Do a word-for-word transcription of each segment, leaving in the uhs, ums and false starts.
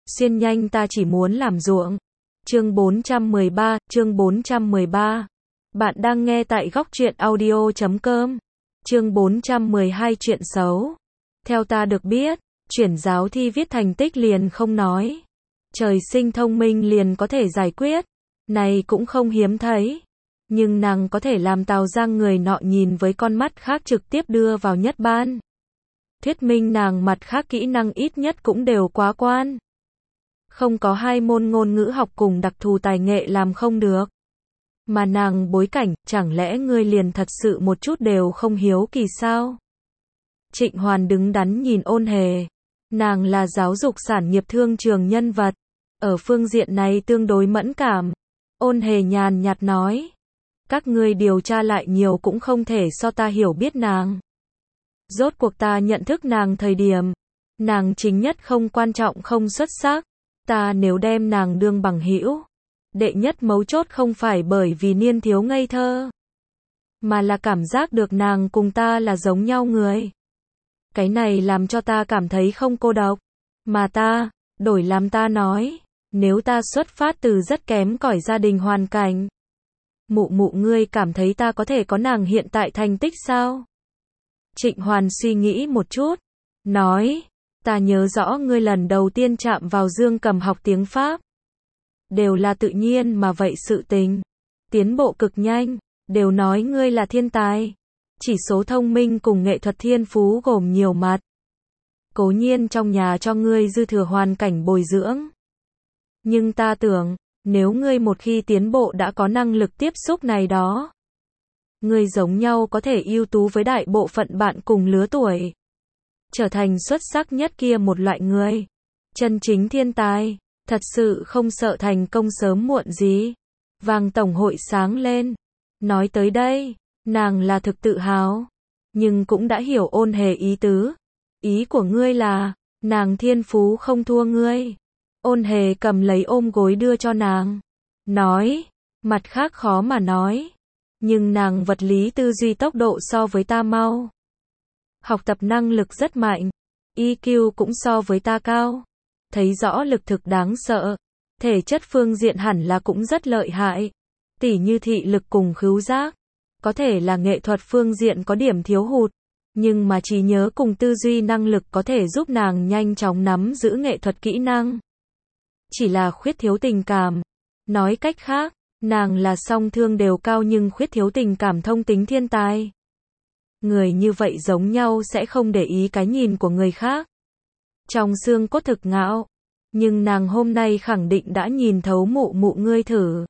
Xuyên nhanh ta chỉ muốn làm ruộng. Chương bốn trăm mười ba, chương bốn trăm mười ba. Bạn đang nghe tại góc truyện audio chấm com. Chương bốn trăm mười hai chuyện xấu. Theo ta được biết, chuyển giáo thi viết thành tích liền không nói. Trời sinh thông minh liền có thể giải quyết. Này cũng không hiếm thấy. Nhưng nàng có thể làm Tào Giang người nọ nhìn với con mắt khác trực tiếp đưa vào nhất ban. Thuyết minh nàng mặt khác kỹ năng ít nhất cũng đều quá quan. Không có hai môn ngôn ngữ học cùng đặc thù tài nghệ làm không được. Mà nàng bối cảnh, chẳng lẽ ngươi liền thật sự một chút đều không hiếu kỳ sao? Trịnh Hoàn đứng đắn nhìn Ôn Hề. Nàng là giáo dục sản nghiệp thương trường nhân vật. Ở phương diện này tương đối mẫn cảm. Ôn Hề nhàn nhạt nói. Các ngươi điều tra lại nhiều cũng không thể so ta hiểu biết nàng. Rốt cuộc ta nhận thức nàng thời điểm. Nàng chính nhất không quan trọng không xuất sắc. Ta nếu đem nàng đương bằng hữu. Đệ nhất mấu chốt không phải bởi vì niên thiếu ngây thơ. Mà là cảm giác được nàng cùng ta là giống nhau người. Cái này làm cho ta cảm thấy không cô độc. Mà ta, đổi làm ta nói. Nếu ta xuất phát từ rất kém cỏi gia đình hoàn cảnh. Mụ mụ ngươi cảm thấy ta có thể có nàng hiện tại thành tích sao? Trịnh Hoàn suy nghĩ một chút. Nói. Ta nhớ rõ ngươi lần đầu tiên chạm vào Dương Cầm học tiếng Pháp. Đều là tự nhiên mà vậy sự tình. Tiến bộ cực nhanh. Đều nói ngươi là thiên tài. Chỉ số thông minh cùng nghệ thuật thiên phú gồm nhiều mặt. Cố nhiên trong nhà cho ngươi dư thừa hoàn cảnh bồi dưỡng. Nhưng ta tưởng, nếu ngươi một khi tiến bộ đã có năng lực tiếp xúc này đó. Ngươi giống nhau có thể ưu tú với đại bộ phận bạn cùng lứa tuổi. Trở thành xuất sắc nhất kia một loại người. Chân chính thiên tài, thật sự không sợ thành công sớm muộn gì. Vàng tổng hội sáng lên. Nói tới đây, nàng là thực tự hào. Nhưng cũng đã hiểu Ôn Hề ý tứ. Ý của ngươi là, nàng thiên phú không thua ngươi. Ôn Hề cầm lấy ôm gối đưa cho nàng. Nói, mặt khác khó mà nói. Nhưng nàng vật lý tư duy tốc độ so với ta mau. Học tập năng lực rất mạnh. i kiu cũng so với ta cao. Thấy rõ lực thực đáng sợ. Thể chất phương diện hẳn là cũng rất lợi hại. Tỉ như thị lực cùng khứu giác. Có thể là nghệ thuật phương diện có điểm thiếu hụt. Nhưng mà trí nhớ cùng tư duy năng lực có thể giúp nàng nhanh chóng nắm giữ nghệ thuật kỹ năng. Chỉ là khuyết thiếu tình cảm. Nói cách khác, nàng là song thương đều cao nhưng khuyết thiếu tình cảm thông tính thiên tài. Người như vậy giống nhau sẽ không để ý cái nhìn của người khác. Trong xương cốt thực ngạo. Nhưng nàng hôm nay khẳng định đã nhìn thấu mụ mụ ngươi thử.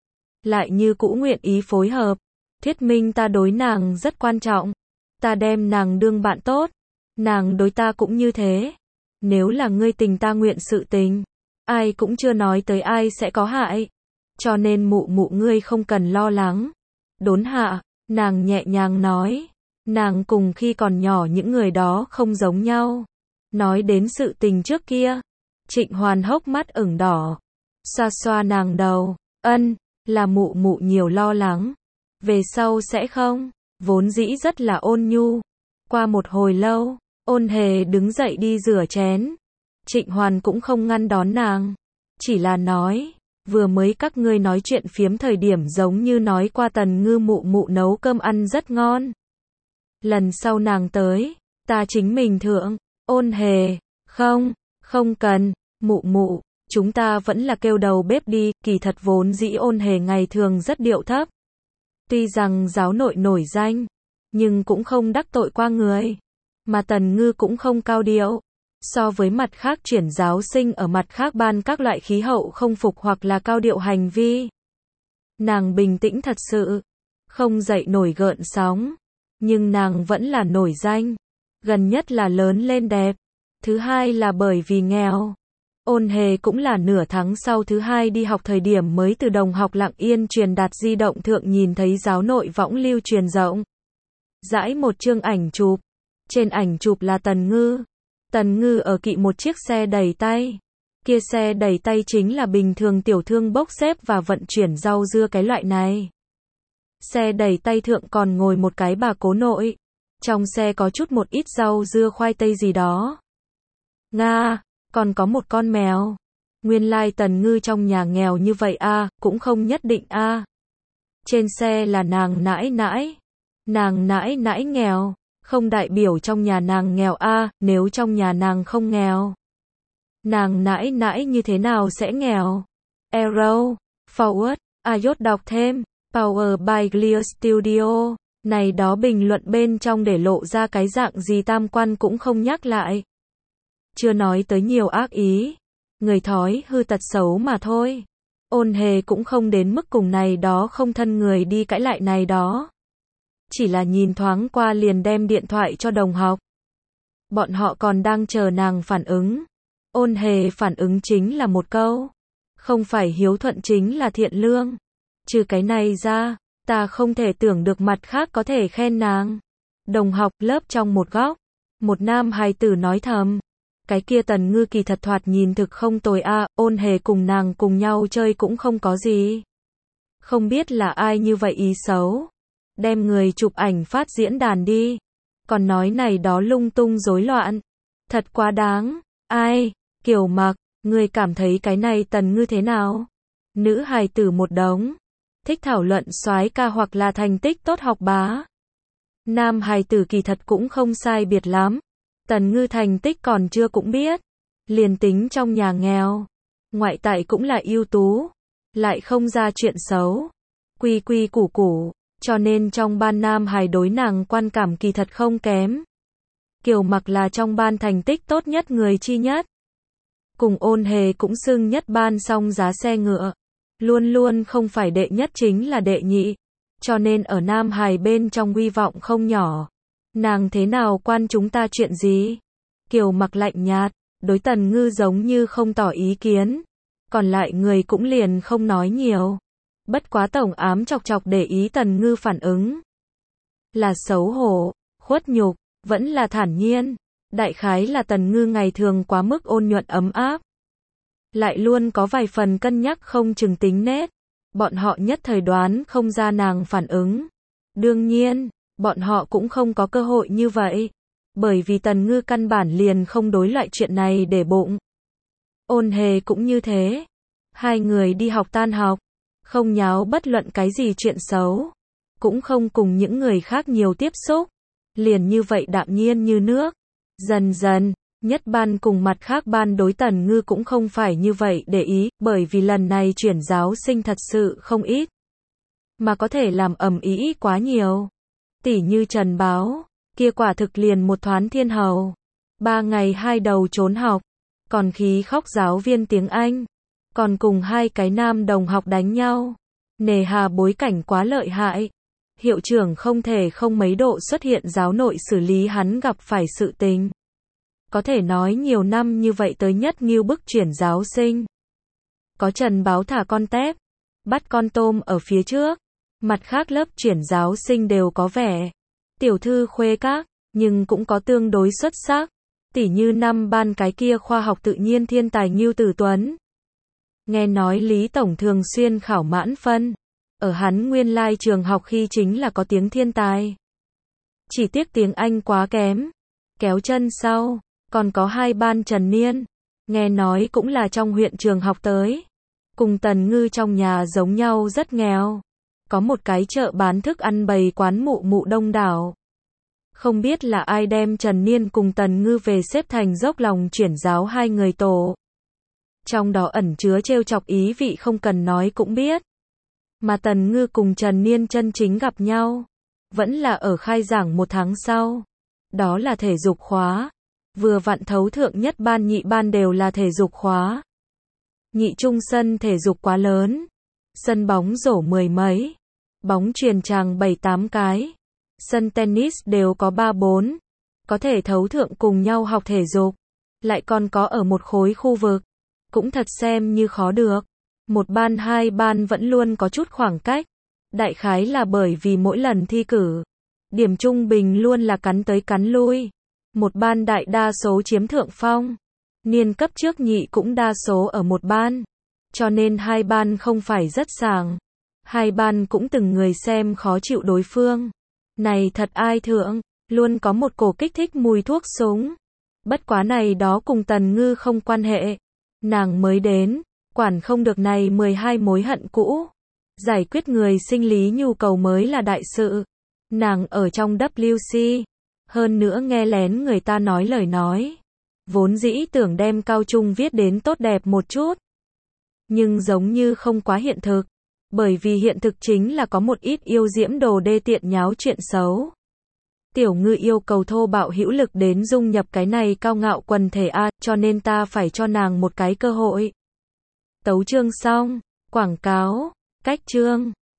Lại như cũ nguyện ý phối hợp. Thuyết minh ta đối nàng rất quan trọng. Ta đem nàng đương bạn tốt. Nàng đối ta cũng như thế. Nếu là ngươi tình ta nguyện sự tình. Ai cũng chưa nói tới ai sẽ có hại. Cho nên mụ mụ ngươi không cần lo lắng. Đốn hạ, nàng nhẹ nhàng nói. Nàng cùng khi còn nhỏ những người đó không giống nhau. Nói đến sự tình trước kia. Trịnh Hoàn hốc mắt ửng đỏ. Xoa xoa nàng đầu. Ân, là mụ mụ nhiều lo lắng. Về sau sẽ không. Vốn dĩ rất là ôn nhu. Qua một hồi lâu, Ôn Hề đứng dậy đi rửa chén. Trịnh Hoàn cũng không ngăn đón nàng. Chỉ là nói. Vừa mới các ngươi nói chuyện phiếm thời điểm giống như nói qua Tần Ngư mụ mụ nấu cơm ăn rất ngon. Lần sau nàng tới, ta chính mình thượng. Ôn Hề, không, không cần, mụ mụ, chúng ta vẫn là kêu đầu bếp đi. Kỳ thật vốn dĩ Ôn Hề ngày thường rất điệu thấp. Tuy rằng giáo nội nổi danh, nhưng cũng không đắc tội qua người. Mà Tần Ngư cũng không cao điệu. So với mặt khác chuyển giáo sinh ở mặt khác ban các loại khí hậu không phục hoặc là cao điệu hành vi. Nàng bình tĩnh thật sự, không dậy nổi gợn sóng. Nhưng nàng vẫn là nổi danh. Gần nhất là lớn lên đẹp. Thứ hai là bởi vì nghèo. Ôn Hề cũng là nửa tháng sau thứ hai đi học thời điểm mới từ đồng học Lặng Yên truyền đạt di động thượng nhìn thấy giáo nội võng lưu truyền rộng. Dãi một chương ảnh chụp. Trên ảnh chụp là Tần Ngư. Tần Ngư ở kỵ một chiếc xe đẩy tay. Kia xe đẩy tay chính là bình thường tiểu thương bốc xếp và vận chuyển rau dưa cái loại này. Xe đẩy tay thượng còn ngồi một cái bà cố nội. Trong xe có chút một ít rau dưa khoai tây gì đó. Nga, còn có một con mèo. Nguyên lai Tần Ngư trong nhà nghèo như vậy a, cũng không nhất định a. Trên xe là nàng nãi nãi. Nàng nãi nãi nghèo, không đại biểu trong nhà nàng nghèo a, nếu trong nhà nàng không nghèo. Nàng nãi nãi như thế nào sẽ nghèo? Arrow, Forward, iốt đọc thêm, Power by Clear Studio. Này đó bình luận bên trong để lộ ra cái dạng gì tam quan cũng không nhắc lại. Chưa nói tới nhiều ác ý. Người thói hư tật xấu mà thôi. Ôn Hề cũng không đến mức cùng này đó không thân người đi cãi lại này đó. Chỉ là nhìn thoáng qua liền đem điện thoại cho đồng học. Bọn họ còn đang chờ nàng phản ứng. Ôn Hề phản ứng chính là một câu. Không phải hiếu thuận chính là thiện lương. Trừ cái này ra, ta không thể tưởng được mặt khác có thể khen nàng. Đồng học lớp trong một góc. Một nam hài tử nói thầm. Cái kia Tần Ngư kỳ thật thoạt nhìn thực không tồi a, Ôn Hề cùng nàng cùng nhau chơi cũng không có gì. Không biết là ai như vậy ý xấu. Đem người chụp ảnh phát diễn đàn đi. Còn nói này đó lung tung rối loạn. Thật quá đáng. Ai? Kiều Mặc, người cảm thấy cái này Tần Ngư thế nào? Nữ hài tử một đống. Thích thảo luận soái ca hoặc là thành tích tốt học bá. Nam hài tử kỳ thật cũng không sai biệt lắm. Tần Ngư thành tích còn chưa cũng biết. Liền tính trong nhà nghèo. Ngoại tại cũng là ưu tú. Lại không ra chuyện xấu. Quy quy củ củ. Cho nên trong ban nam hài đối nàng quan cảm kỳ thật không kém. Kiều Mặc là trong ban thành tích tốt nhất người chi nhất. Cùng Ôn Hề cũng xưng nhất ban song giá xe ngựa. Luôn luôn không phải đệ nhất chính là đệ nhị. Cho nên ở nam hài bên trong uy vọng không nhỏ. Nàng thế nào quan chúng ta chuyện gì? Kiều Mặc lạnh nhạt, đối Tần Ngư giống như không tỏ ý kiến. Còn lại người cũng liền không nói nhiều. Bất quá tổng ám chọc chọc để ý Tần Ngư phản ứng. Là xấu hổ, khuất nhục, vẫn là thản nhiên. Đại khái là Tần Ngư ngày thường quá mức ôn nhuận ấm áp. Lại luôn có vài phần cân nhắc không chừng tính nết. Bọn họ nhất thời đoán không ra nàng phản ứng. Đương nhiên, bọn họ cũng không có cơ hội như vậy. Bởi vì Tần Ngư căn bản liền không đối loại chuyện này để bụng. Ôn Hề cũng như thế. Hai người đi học tan học. Không nháo bất luận cái gì chuyện xấu. Cũng không cùng những người khác nhiều tiếp xúc. Liền như vậy đạm nhiên như nước. Dần dần, nhất ban cùng mặt khác ban đối Tần Ngư cũng không phải như vậy để ý, bởi vì lần này chuyển giáo sinh thật sự không ít. Mà có thể làm ầm ĩ quá nhiều. Tỉ như Trần Báo, kia quả thực liền một thoán thiên hầu. Ba ngày hai đầu trốn học, còn khí khóc giáo viên tiếng Anh. Còn cùng hai cái nam đồng học đánh nhau. Nề hà bối cảnh quá lợi hại. Hiệu trưởng không thể không mấy độ xuất hiện giáo nội xử lý hắn gặp phải sự tình. Có thể nói nhiều năm như vậy tới nhất nghiêu bức chuyển giáo sinh. Có Trần Báo thả con tép, bắt con tôm ở phía trước. Mặt khác lớp chuyển giáo sinh đều có vẻ tiểu thư khuê các, nhưng cũng có tương đối xuất sắc. Tỉ như năm ban cái kia khoa học tự nhiên thiên tài Ngưu Tử Tuấn. Nghe nói Lý Tổng thường xuyên khảo mãn phân. Ở hắn nguyên lai trường học khi chính là có tiếng thiên tài. Chỉ tiếc tiếng Anh quá kém. Kéo chân sau. Còn có hai ban Trần Niên. Nghe nói cũng là trong huyện trường học tới. Cùng Tần Ngư trong nhà giống nhau rất nghèo. Có một cái chợ bán thức ăn bày quán mụ mụ đông đảo. Không biết là ai đem Trần Niên cùng Tần Ngư về xếp thành dốc lòng chuyển giáo hai người tổ. Trong đó ẩn chứa trêu chọc ý vị không cần nói cũng biết. Mà Tần Ngư cùng Trần Niên chân chính gặp nhau. Vẫn là ở khai giảng một tháng sau. Đó là thể dục khóa. Vừa vặn thấu thượng nhất ban nhị ban đều là thể dục khóa. Nhị trung sân thể dục quá lớn. Sân bóng rổ mười mấy. Bóng chuyền chàng bảy tám cái. Sân tennis đều có ba bốn. Có thể thấu thượng cùng nhau học thể dục. Lại còn có ở một khối khu vực. Cũng thật xem như khó được. Một ban hai ban vẫn luôn có chút khoảng cách. Đại khái là bởi vì mỗi lần thi cử. Điểm trung bình luôn là cắn tới cắn lui. Một ban đại đa số chiếm thượng phong. Niên cấp trước nhị cũng đa số ở một ban. Cho nên hai ban không phải rất sàng. Hai ban cũng từng người xem khó chịu đối phương. Này thật ai thượng, luôn có một cổ kích thích mùi thuốc súng. Bất quá này đó cùng Tần Ngư không quan hệ. Nàng mới đến, quản không được này mười hai mối hận cũ. Giải quyết người sinh lý nhu cầu mới là đại sự. Nàng ở trong W C. Hơn nữa nghe lén người ta nói lời nói. Vốn dĩ tưởng đem cao trung viết đến tốt đẹp một chút. Nhưng giống như không quá hiện thực. Bởi vì hiện thực chính là có một ít yêu diễm đồ đê tiện nháo chuyện xấu. Tiểu Ngư yêu cầu thô bạo hữu lực đến dung nhập cái này cao ngạo quần thể A, cho nên ta phải cho nàng một cái cơ hội. Tấu chương xong. Quảng cáo. Cách chương.